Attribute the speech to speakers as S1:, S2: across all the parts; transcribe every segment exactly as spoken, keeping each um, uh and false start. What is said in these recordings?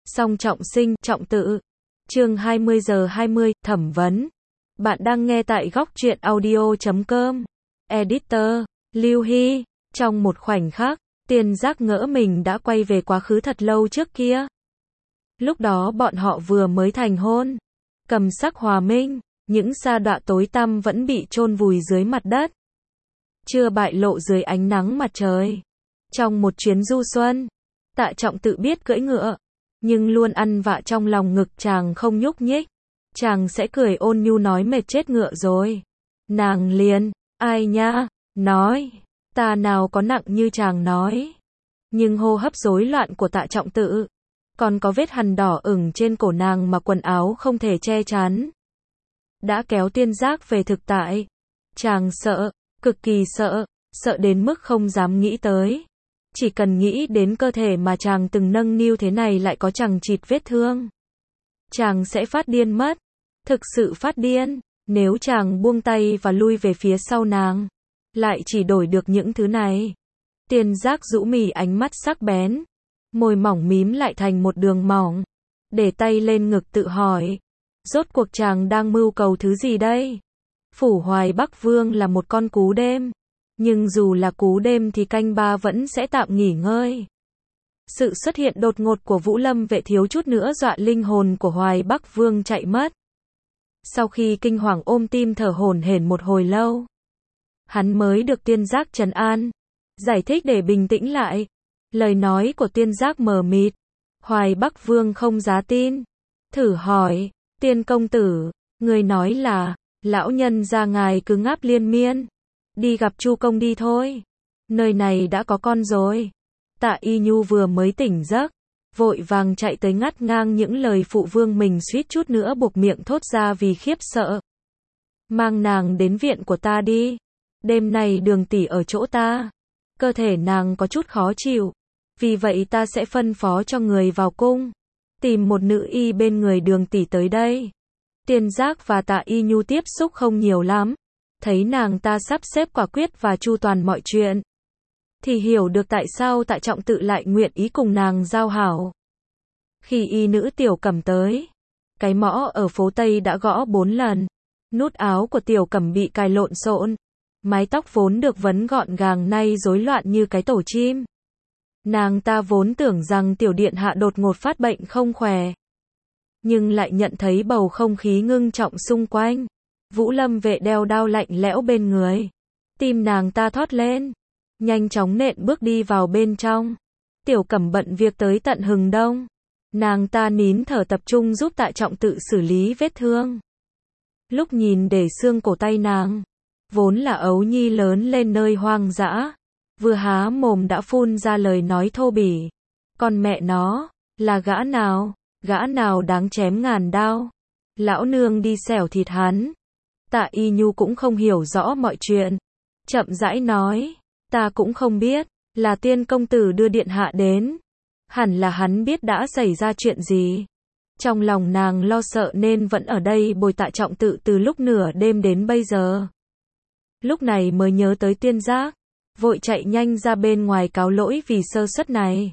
S1: Song trọng sinh, trọng tự. Chương hai mươi giờ hai mươi, thẩm vấn. Bạn đang nghe tại góc truyện audio chấm com. Editor, Lưu Hy. Trong một khoảnh khắc, Tiên Giác ngỡ mình đã quay về quá khứ thật lâu trước kia. Lúc đó bọn họ vừa mới thành hôn. Cầm sắc hòa minh, những sa đọa tối tăm vẫn bị chôn vùi dưới mặt đất. Chưa bại lộ dưới ánh nắng mặt trời. Trong một chuyến du xuân, Tạ Trọng tự biết cưỡi ngựa, nhưng luôn ăn vạ trong lòng ngực chàng không nhúc nhích. Chàng sẽ cười ôn nhu nói mệt chết ngựa rồi. Nàng liền, ai nha, nói, ta nào có nặng như chàng nói. Nhưng hô hấp rối loạn của Tạ Trọng tự, còn có vết hằn đỏ ửng trên cổ nàng mà quần áo không thể che chắn, đã kéo Tiên Giác về thực tại. Chàng sợ, cực kỳ sợ, sợ đến mức không dám nghĩ tới. Chỉ cần nghĩ đến cơ thể mà chàng từng nâng niu thế này lại có chằng chịt vết thương, chàng sẽ phát điên mất. Thực sự phát điên. Nếu chàng buông tay và lui về phía sau nàng, lại chỉ đổi được những thứ này. Tiên Giác rũ mì, ánh mắt sắc bén, môi mỏng mím lại thành một đường mỏng, để tay lên ngực tự hỏi, rốt cuộc chàng đang mưu cầu thứ gì đây? Phủ Hoài Bắc Vương là một con cú đêm, nhưng dù là cú đêm thì canh ba vẫn sẽ tạm nghỉ ngơi. Sự xuất hiện đột ngột của Vũ Lâm vệ thiếu chút nữa dọa linh hồn của Hoài Bắc Vương chạy mất. Sau khi kinh hoàng ôm tim thở hổn hển một hồi lâu, hắn mới được Tiên Giác trấn an, giải thích để bình tĩnh lại. Lời nói của Tiên Giác mờ mịt, Hoài Bắc Vương không dám tin, thử hỏi, Tiên công tử, người nói là, lão nhân gia ngài cứ ngáp liên miên, đi gặp Chu công đi thôi, nơi này đã có con rồi. Tạ Y Nhu vừa mới tỉnh giấc, vội vàng chạy tới ngắt ngang những lời phụ vương mình suýt chút nữa buộc miệng thốt ra vì khiếp sợ. Mang nàng đến viện của ta đi, đêm nay Đường tỷ ở chỗ ta, cơ thể nàng có chút khó chịu, vì vậy ta sẽ phân phó cho người vào cung, tìm một nữ y bên người Đường tỷ tới đây. Tiên Giác và Tạ Y Nhu tiếp xúc không nhiều lắm, thấy nàng ta sắp xếp quả quyết và chu toàn mọi chuyện, thì hiểu được tại sao Tạ Trọng tự lại nguyện ý cùng nàng giao hảo. Khi y nữ Tiểu Cẩm tới, cái mõ ở phố Tây đã gõ bốn lần, nút áo của Tiểu Cẩm bị cài lộn xộn, mái tóc vốn được vấn gọn gàng nay rối loạn như cái tổ chim. Nàng ta vốn tưởng rằng Tiểu điện hạ đột ngột phát bệnh không khỏe, nhưng lại nhận thấy bầu không khí ngưng trọng xung quanh. Vũ Lâm vệ đeo đao lạnh lẽo bên người, tim nàng ta thót lên, nhanh chóng nện bước đi vào bên trong. Tiểu Cẩm bận việc tới tận hừng đông, nàng ta nín thở tập trung giúp Tạ Trọng tự xử lý vết thương. Lúc nhìn để xương cổ tay nàng, vốn là ấu nhi lớn lên nơi hoang dã, vừa há mồm đã phun ra lời nói thô bỉ. Con mẹ nó, là gã nào, gã nào đáng chém ngàn đao, lão nương đi xẻo thịt hắn. Tạ Y Nhu cũng không hiểu rõ mọi chuyện, chậm rãi nói, ta cũng không biết, là Tiên công tử đưa điện hạ đến, hẳn là hắn biết đã xảy ra chuyện gì. Trong lòng nàng lo sợ nên vẫn ở đây bồi Tạ Trọng tự từ lúc nửa đêm đến bây giờ. Lúc này mới nhớ tới Tiên Giác, vội chạy nhanh ra bên ngoài cáo lỗi vì sơ suất này.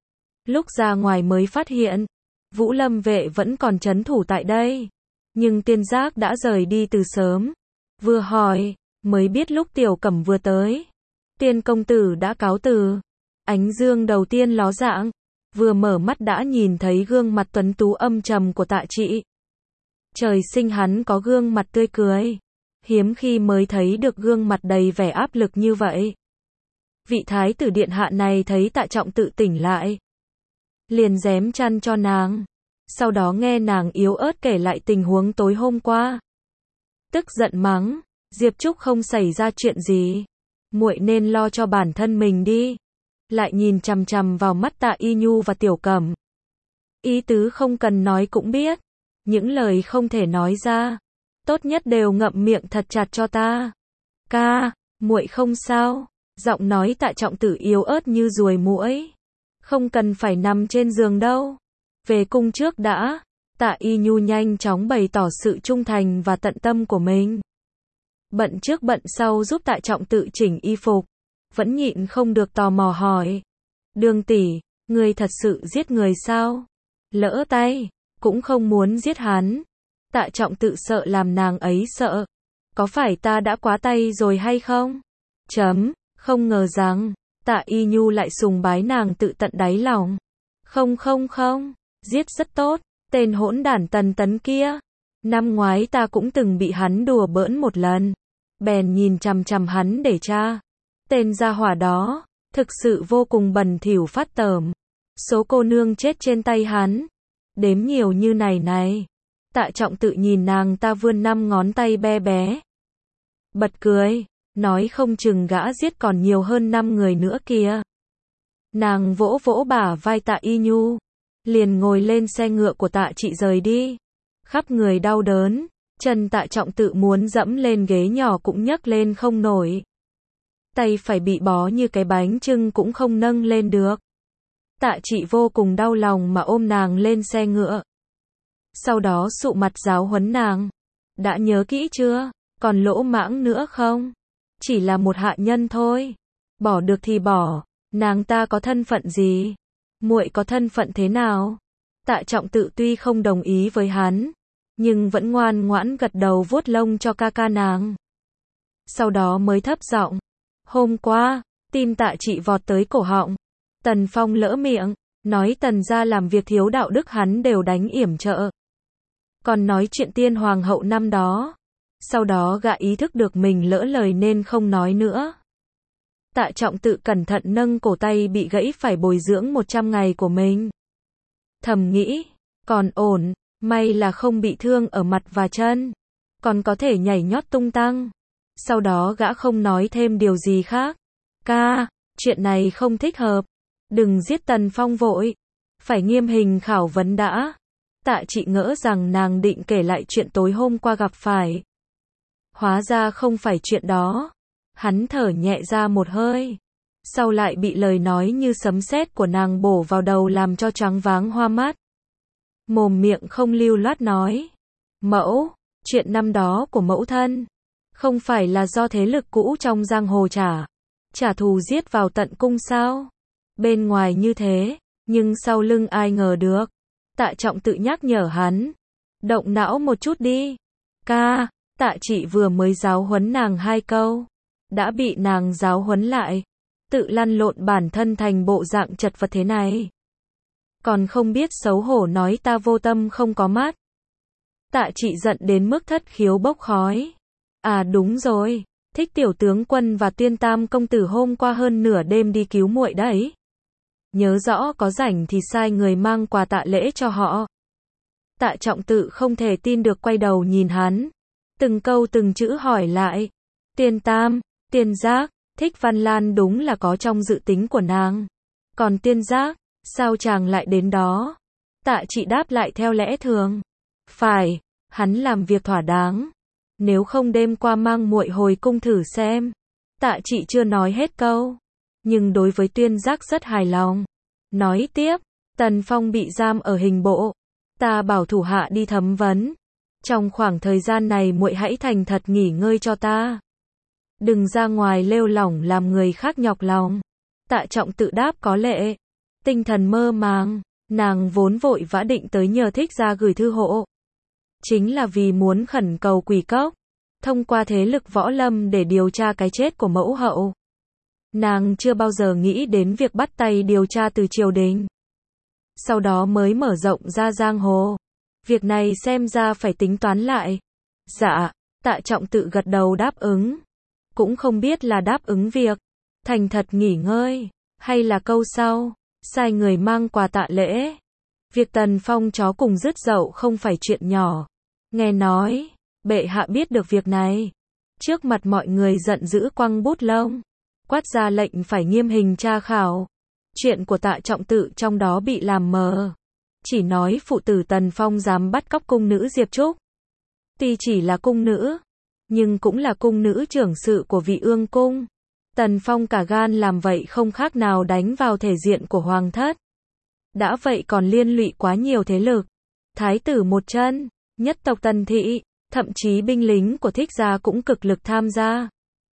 S1: Lúc ra ngoài mới phát hiện, Vũ Lâm vệ vẫn còn trấn thủ tại đây, nhưng Tiên Giác đã rời đi từ sớm. Vừa hỏi, mới biết lúc Tiểu Cẩm vừa tới, Tiên công tử đã cáo từ. Ánh dương đầu tiên ló dạng, vừa mở mắt đã nhìn thấy gương mặt tuấn tú âm trầm của Tạ Trị. Trời sinh hắn có gương mặt tươi cười, hiếm khi mới thấy được gương mặt đầy vẻ áp lực như vậy. Vị thái tử điện hạ này thấy Tạ Trọng tự tỉnh lại, liền rém chăn cho nàng, sau đó nghe nàng yếu ớt kể lại tình huống tối hôm qua. Tức giận mắng, Diệp Trúc không xảy ra chuyện gì, muội nên lo cho bản thân mình đi. Lại nhìn chằm chằm vào mắt Tạ Y Nhu và Tiểu Cẩm. Ý tứ không cần nói cũng biết, những lời không thể nói ra, tốt nhất đều ngậm miệng thật chặt cho ta. Ca, muội không sao. Giọng nói Tạ Trọng tự yếu ớt như ruồi muỗi. Không cần phải nằm trên giường đâu, về cung trước đã. Tạ Y Nhu nhanh chóng bày tỏ sự trung thành và tận tâm của mình, bận trước bận sau giúp Tạ Trọng tự chỉnh y phục, vẫn nhịn không được tò mò hỏi, Đường tỷ, người thật sự giết người sao? lỡ tay, cũng không muốn giết hắn. Tạ Trọng Tự sợ làm nàng ấy sợ. Có phải ta đã quá tay rồi hay không? Chấm, không ngờ rằng, Tạ Y Nhu lại sùng bái nàng tự tận đáy lòng. Không không không, giết rất tốt, tên hỗn đản Tần Tấn kia. Năm ngoái ta cũng từng bị hắn đùa bỡn một lần. Bèn nhìn chằm chằm hắn để tra. Tên gia hỏa đó, thực sự vô cùng bẩn thỉu phát tởm. Số cô nương chết trên tay hắn, đếm nhiều như này này. Tạ Trọng Tự nhìn nàng ta vươn năm ngón tay be bé. Bật cười, nói không chừng gã giết còn nhiều hơn năm người nữa kìa. Nàng vỗ vỗ bả vai Tạ Y Nhu, liền ngồi lên xe ngựa của Tạ Trị rời đi. Khắp người đau đớn, chân Tạ Trọng Tự muốn dẫm lên ghế nhỏ cũng nhấc lên không nổi. Tay phải bị bó như cái bánh chưng cũng không nâng lên được. Tạ Trị vô cùng đau lòng mà ôm nàng lên xe ngựa. Sau đó sụ mặt giáo huấn nàng. Đã nhớ kỹ chưa? Còn lỗ mãng nữa không? Chỉ là một hạ nhân thôi. Bỏ được thì bỏ. Nàng ta có thân phận gì? Muội có thân phận thế nào? Tạ Trọng Tự tuy không đồng ý với hắn, nhưng vẫn ngoan ngoãn gật đầu vuốt lông cho ca ca nàng. Sau đó mới thấp giọng. Hôm qua, tim Tạ Trị vọt tới cổ họng. Tần Phong lỡ miệng, nói Tần gia làm việc thiếu đạo đức hắn đều đánh yểm trợ. Còn nói chuyện tiên hoàng hậu năm đó. Sau đó gã ý thức được mình lỡ lời nên không nói nữa. Tạ Trọng Tự cẩn thận nâng cổ tay bị gãy phải bồi dưỡng một trăm ngày của mình. Thầm nghĩ, còn ổn, may là không bị thương ở mặt và chân. Còn có thể nhảy nhót tung tăng. Sau đó gã không nói thêm điều gì khác. Ca, chuyện này không thích hợp. Đừng giết Tần Phong vội. Phải nghiêm hình khảo vấn đã. Tạ Trị ngỡ rằng nàng định kể lại chuyện tối hôm qua gặp phải. Hóa ra không phải chuyện đó. Hắn thở nhẹ ra một hơi. Sau lại bị lời nói như sấm sét của nàng bổ vào đầu làm cho choáng váng hoa mắt. Mồm miệng không lưu loát nói. Mẫu, chuyện năm đó của mẫu thân. Không phải là do thế lực cũ trong giang hồ trả. Trả thù giết vào tận cung sao? Bên ngoài như thế, nhưng sau lưng ai ngờ được. Tạ Trọng Tự nhắc nhở hắn. Động não một chút đi. Ca, Tạ Trị vừa mới giáo huấn nàng hai câu. Đã bị nàng giáo huấn lại. Tự lăn lộn bản thân thành bộ dạng chật vật thế này. Còn không biết xấu hổ nói ta vô tâm không có mắt. Tạ Trị giận đến mức thất khiếu bốc khói. À đúng rồi, Thích tiểu tướng quân và Tuyên Tam công tử hôm qua hơn nửa đêm đi cứu muội đấy. Nhớ rõ có rảnh thì sai người mang quà tạ lễ cho họ. Tạ Trọng Tự không thể tin được quay đầu nhìn hắn. Từng câu từng chữ hỏi lại. Tuyên Tam, Tiên Giác, Thích Văn Lan đúng là có trong dự tính của nàng. Còn Tiên Giác, sao chàng lại đến đó? Tạ Trị đáp lại theo lẽ thường. Phải, hắn làm việc thỏa đáng. Nếu không đêm qua mang muội hồi cung thử xem. Tạ Trị chưa nói hết câu. Nhưng đối với Tuyên Giác rất hài lòng. Nói tiếp, Tần Phong bị giam ở hình bộ. Ta bảo thủ hạ đi thẩm vấn. Trong khoảng thời gian này muội hãy thành thật nghỉ ngơi cho ta. Đừng ra ngoài lêu lỏng làm người khác nhọc lòng. Tạ Trọng Tự đáp có lệ. Tinh thần mơ màng, nàng vốn vội vã định tới nhờ Thích gia gửi thư hộ. Chính là vì muốn khẩn cầu Quỷ Cốc, thông qua thế lực võ lâm để điều tra cái chết của mẫu hậu. Nàng chưa bao giờ nghĩ đến việc bắt tay điều tra từ triều đình. Sau đó mới mở rộng ra giang hồ. Việc này xem ra phải tính toán lại. Dạ, Tạ Trọng Tự gật đầu đáp ứng. Cũng không biết là đáp ứng việc thành thật nghỉ ngơi, hay là câu sau, sai người mang quà tạ lễ. Việc Tần Phong chó cùng rứt dậu không phải chuyện nhỏ. Nghe nói, bệ hạ biết được việc này. Trước mặt mọi người giận dữ quăng bút lông. Quát ra lệnh phải nghiêm hình tra khảo. Chuyện của Tạ Trọng Tự trong đó bị làm mờ. Chỉ nói phụ tử Tần Phong dám bắt cóc cung nữ Diệp Trúc. Tuy chỉ là cung nữ, nhưng cũng là cung nữ trưởng sự của Vị Ương Cung. Tần Phong cả gan làm vậy không khác nào đánh vào thể diện của hoàng thất. Đã vậy còn liên lụy quá nhiều thế lực. Thái tử một chân, nhất tộc Tần Thị, thậm chí binh lính của Thích gia cũng cực lực tham gia.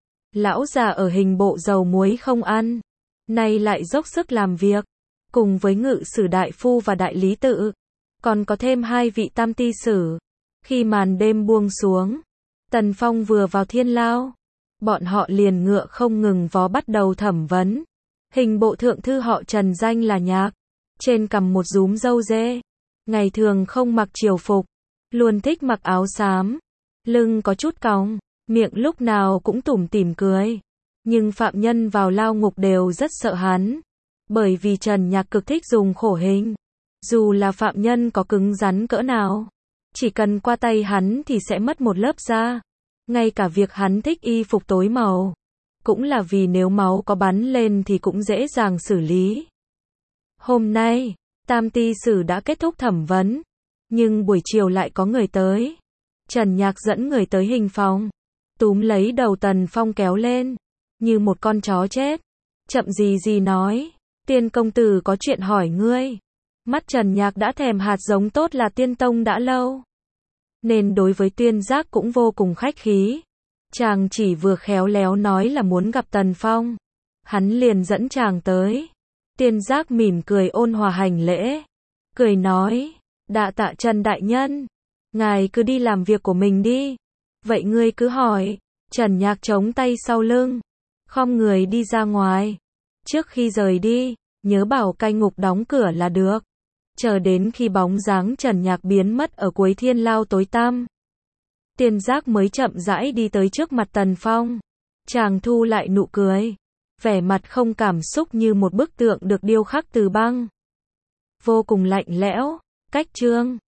S1: Lão già ở hình bộ dầu muối không ăn, nay lại dốc sức làm việc, cùng với ngự sử đại phu và đại lý tự. còn có thêm hai vị tam ti sử. Khi màn đêm buông xuống, Tần Phong vừa vào thiên lao, bọn họ liền ngựa không ngừng vó bắt đầu thẩm vấn. Hình bộ thượng thư họ Trần danh là Nhạc, trên cằm một rúm râu dê, ngày thường không mặc triều phục, luôn thích mặc áo xám, lưng có chút cong, miệng lúc nào cũng tủm tỉm cười. Nhưng phạm nhân vào lao ngục đều rất sợ hắn, bởi vì Trần Nhạc cực thích dùng khổ hình. Dù là phạm nhân có cứng rắn cỡ nào, chỉ cần qua tay hắn thì sẽ mất một lớp da. Ngay cả việc hắn thích y phục tối màu, cũng là vì nếu máu có bắn lên thì cũng dễ dàng xử lý. Hôm nay, tam ti sử đã kết thúc thẩm vấn, nhưng buổi chiều lại có người tới. Trần Nhạc dẫn người tới hình phòng, túm lấy đầu Tần Phong kéo lên, như một con chó chết. Chậm gì gì nói, Tiên công tử có chuyện hỏi ngươi. Mắt Trần Nhạc đã thèm hạt giống tốt là Tiên tông đã lâu, nên đối với Tuyên Giác cũng vô cùng khách khí. Chàng chỉ vừa khéo léo nói là muốn gặp Tần Phong, hắn liền dẫn chàng tới. Tuyên Giác mỉm cười ôn hòa hành lễ, cười nói, đa tạ Trần đại nhân, ngài cứ đi làm việc của mình đi. Vậy ngươi cứ hỏi. Trần Nhạc chống tay sau lưng, khom người đi ra ngoài. Trước khi rời đi, nhớ bảo cai ngục đóng cửa là được. Chờ đến khi bóng dáng Trần Nhạc biến mất ở cuối thiên lao tối tăm, Tuyên Giác mới chậm rãi đi tới trước mặt Tần Phong. Chàng thu lại nụ cười, vẻ mặt không cảm xúc như một bức tượng được điêu khắc từ băng, vô cùng lạnh lẽo. Cách chương